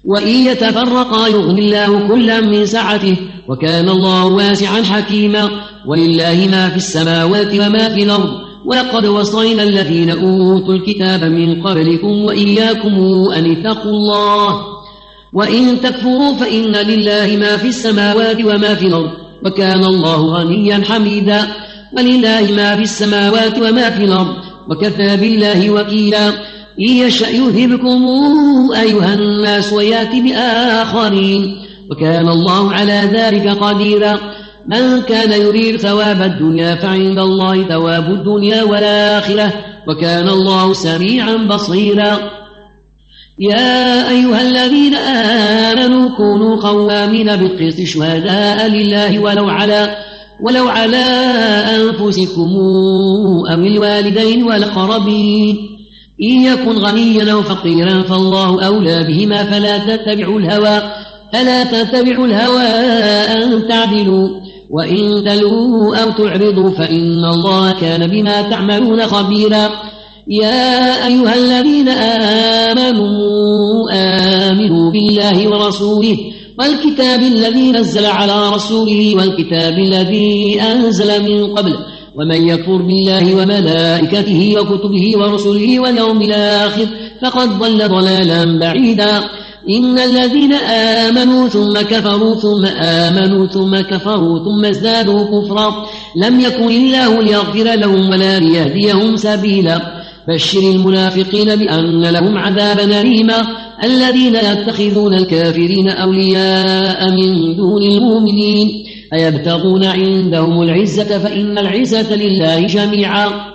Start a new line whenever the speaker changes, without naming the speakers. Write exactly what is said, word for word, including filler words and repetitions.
وإن يتفرقا يغني الله كلا من سعته وكان الله واسعا حكيما ولله ما في السماوات وما في الأرض ولقد وصينا الذين أوتوا الكتاب من قبلكم وإياكم أن اتقوا الله وإن تكفروا فإن لله ما في السماوات وما في الأرض وكان الله غنيا حميدا ولله ما في السماوات وما في الأرض وكفى بالله وكيلا إن يشأ يذهبكم أيها الناس ويأتي بآخرين وكان الله على ذلك قديرا من كان يريد ثواب الدنيا فعند الله ثواب الدنيا والآخرة وكان الله سميعا بصيرا يا أيها الذين آمنوا كونوا قوامين بالقسط شهداء لله ولو على ولو على أنفسكم أو الوالدين والأقربين إن يكن غنيا أو فقيرا فالله أولى بهما فلا تتبعوا الهوى فلا تتبعوا الهوى أن تعدلوا وإن تلووا أو تعرضوا فإن الله كان بما تعملون خبيرا يا أيها الذين آمنوا آمنوا بالله ورسوله والكتاب الذي نزل على رسوله والكتاب الذي أنزل من قبل ومن يكفر بالله وملائكته وكتبه ورسله واليوم الآخر فقد ضل ضلالا بعيدا إن الذين آمنوا ثم كفروا ثم آمنوا ثم كفروا ثم ازدادوا كفرا لم يكن الله ليغفر لهم ولا ليهديهم سبيلا بشر المنافقين بأن لهم عذابا أليما الذين يتخذون الكافرين أولياء من دون المؤمنين أيبتغون عندهم العزة فإن العزة لله جميعا